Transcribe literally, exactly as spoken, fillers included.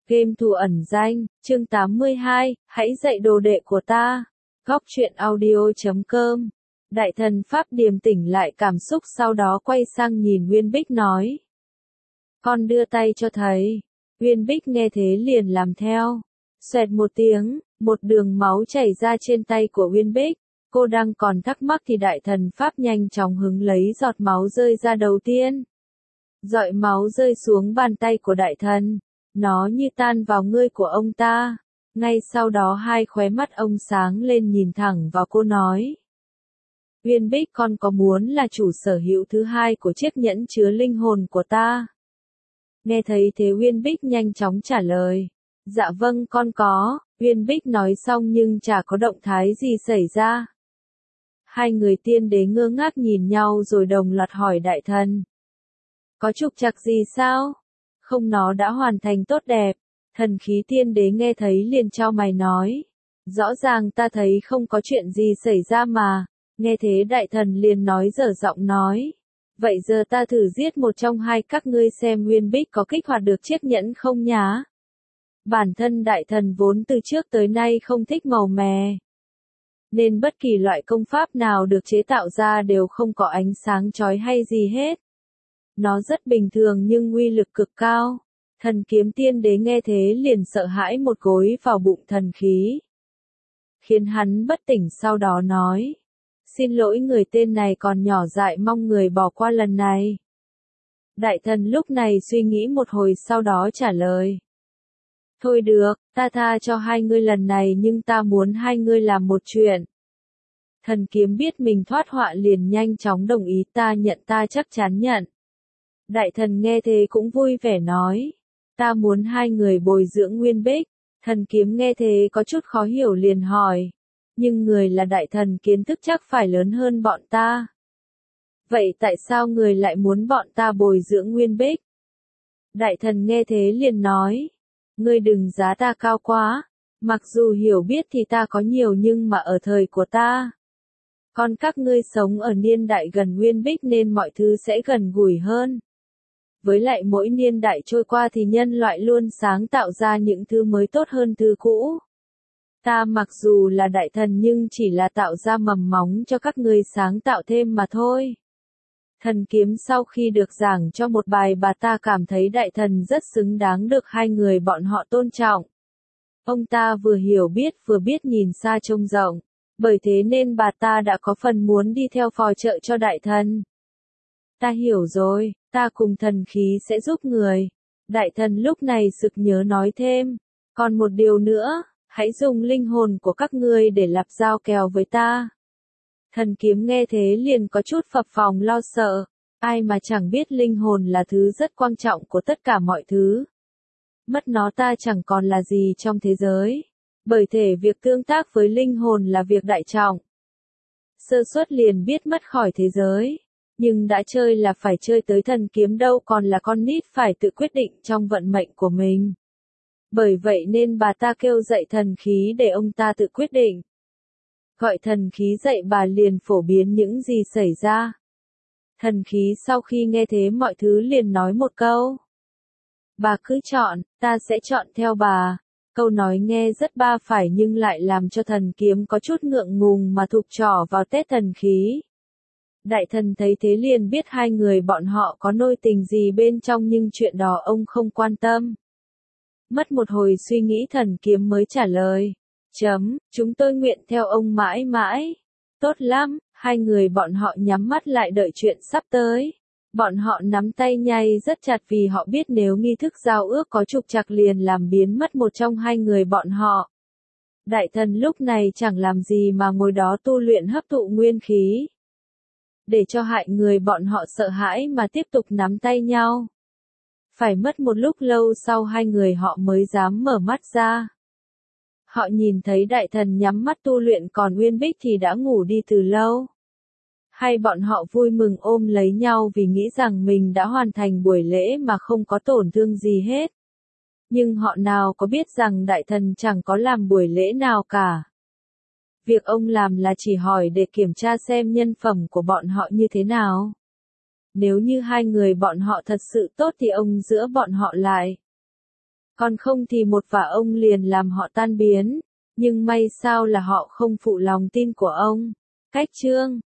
Game thủ ẩn danh, chương tám mươi hai, hãy dạy đồ đệ của ta. Góc truyện audio chấm com. Đại thần Pháp điềm tĩnh lại cảm xúc sau đó quay sang nhìn Uyên Bích nói. Con đưa tay cho thầy. Uyên Bích nghe thế liền làm theo. Xoẹt một tiếng, một đường máu chảy ra trên tay của Uyên Bích. Cô đang còn thắc mắc thì đại thần Pháp nhanh chóng hứng lấy giọt máu rơi ra đầu tiên. Giọt máu rơi xuống bàn tay của đại thần. Nó như tan vào ngươi của ông ta. Ngay sau đó hai khóe mắt ông sáng lên nhìn thẳng vào cô nói. Uyên Bích, con có muốn là chủ sở hữu thứ hai của chiếc nhẫn chứa linh hồn của ta? Nghe thấy thế Uyên Bích nhanh chóng trả lời. Dạ vâng con có. Uyên Bích nói xong nhưng chả có động thái gì xảy ra. Hai người tiên đế ngơ ngác nhìn nhau rồi đồng loạt hỏi đại thần. Có trục trặc gì sao? Không, nó đã hoàn thành tốt đẹp. Thần khí tiên đế nghe thấy liền chau mày nói. Rõ ràng ta thấy không có chuyện gì xảy ra mà. Nghe thế đại thần liền nói dở giọng nói. Vậy giờ ta thử giết một trong hai các ngươi xem Uyên Bích có kích hoạt được chiếc nhẫn không nhá. Bản thân đại thần vốn từ trước tới nay không thích màu mè. Nên bất kỳ loại công pháp nào được chế tạo ra đều không có ánh sáng chói hay gì hết. Nó rất bình thường nhưng uy lực cực cao. Thần kiếm tiên đế nghe thế liền sợ hãi một gối vào bụng thần khí. Khiến hắn bất tỉnh sau đó nói. Xin lỗi, người tên này còn nhỏ dại, mong người bỏ qua lần này. Đại thần lúc này suy nghĩ một hồi sau đó trả lời. Thôi được, ta tha cho hai ngươi lần này nhưng ta muốn hai ngươi làm một chuyện. Thần kiếm biết mình thoát họa liền nhanh chóng đồng ý. Ta nhận, ta chắc chắn nhận. Đại thần nghe thế cũng vui vẻ nói. Ta muốn hai người bồi dưỡng Uyên Bích. Thần kiếm nghe thế có chút khó hiểu liền hỏi. Nhưng người là đại thần kiến thức chắc phải lớn hơn bọn ta. Vậy tại sao người lại muốn bọn ta bồi dưỡng Uyên Bích? Đại thần nghe thế liền nói. Ngươi đừng giá ta cao quá. Mặc dù hiểu biết thì ta có nhiều nhưng mà ở thời của ta. Còn các ngươi sống ở niên đại gần Uyên Bích nên mọi thứ sẽ gần gũi hơn. Với lại mỗi niên đại trôi qua thì nhân loại luôn sáng tạo ra những thứ mới tốt hơn thứ cũ. Ta mặc dù là đại thần nhưng chỉ là tạo ra mầm móng cho các ngươi sáng tạo thêm mà thôi. Thần kiếm sau khi được giảng cho một bài bà ta cảm thấy đại thần rất xứng đáng được hai người bọn họ tôn trọng. Ông ta vừa hiểu biết vừa biết nhìn xa trông rộng. Bởi thế nên bà ta đã có phần muốn đi theo phò trợ cho đại thần. Ta hiểu rồi, ta cùng thần khí sẽ giúp người. Đại thần lúc này sực nhớ nói thêm. Còn một điều nữa, hãy dùng linh hồn của các ngươi để lập giao kèo với ta. Thần kiếm nghe thế liền có chút phập phồng lo sợ. Ai mà chẳng biết linh hồn là thứ rất quan trọng của tất cả mọi thứ. Mất nó ta chẳng còn là gì trong thế giới. Bởi thể việc tương tác với linh hồn là việc đại trọng. Sơ suất liền biết mất khỏi thế giới. Nhưng đã chơi là phải chơi tới, thần kiếm đâu còn là con nít phải tự quyết định trong vận mệnh của mình. Bởi vậy nên bà ta kêu dậy thần khí để ông ta tự quyết định. Gọi thần khí dậy bà liền phổ biến những gì xảy ra. Thần khí sau khi nghe thế mọi thứ liền nói một câu. Bà cứ chọn, ta sẽ chọn theo bà. Câu nói nghe rất ba phải nhưng lại làm cho thần kiếm có chút ngượng ngùng mà thụp trỏ vào tét thần khí. Đại thần thấy thế liền biết hai người bọn họ có nôi tình gì bên trong nhưng chuyện đó ông không quan tâm. Mất một hồi suy nghĩ thần kiếm mới trả lời. Chấm, chúng tôi nguyện theo ông mãi mãi. Tốt lắm, hai người bọn họ nhắm mắt lại đợi chuyện sắp tới. Bọn họ nắm tay nhay rất chặt vì họ biết nếu nghi thức giao ước có trục trặc liền làm biến mất một trong hai người bọn họ. Đại thần lúc này chẳng làm gì mà ngồi đó tu luyện hấp thụ nguyên khí. Để cho hại người bọn họ sợ hãi mà tiếp tục nắm tay nhau. Phải mất một lúc lâu sau hai người họ mới dám mở mắt ra. Họ nhìn thấy đại thần nhắm mắt tu luyện còn Uyên Bích thì đã ngủ đi từ lâu. Hai bọn họ vui mừng ôm lấy nhau vì nghĩ rằng mình đã hoàn thành buổi lễ mà không có tổn thương gì hết. Nhưng họ nào có biết rằng đại thần chẳng có làm buổi lễ nào cả. Việc ông làm là chỉ hỏi để kiểm tra xem nhân phẩm của bọn họ như thế nào. Nếu như hai người bọn họ thật sự tốt thì ông giữa bọn họ lại. còn không thì một và ông liền làm họ tan biến. Nhưng may sao là họ không phụ lòng tin của ông. Cách chương